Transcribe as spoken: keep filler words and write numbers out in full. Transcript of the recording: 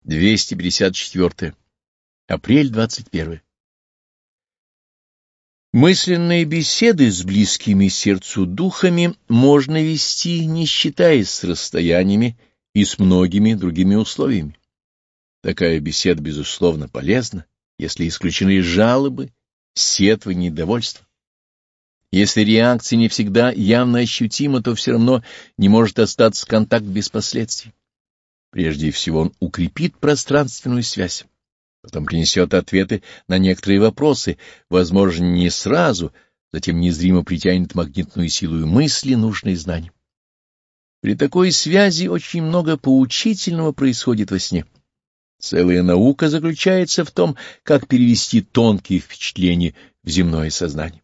двести пятьдесят четыре. Апрель двадцать первое. Мысленные беседы с близкими сердцу духами можно вести, не считаясь с расстояниями и с многими другими условиями. Такая беседа, безусловно, полезна, если исключены жалобы, сетвы, недовольство. Если реакция не всегда явно ощутима, то все равно не может остаться контакт без последствий. Прежде всего он укрепит пространственную связь, потом принесет ответы на некоторые вопросы, возможно, не сразу, затем незримо притянет магнитную силу и мысли нужные знания. При такой связи очень много поучительного происходит во сне. Целая наука заключается в том, как перевести тонкие впечатления в земное сознание.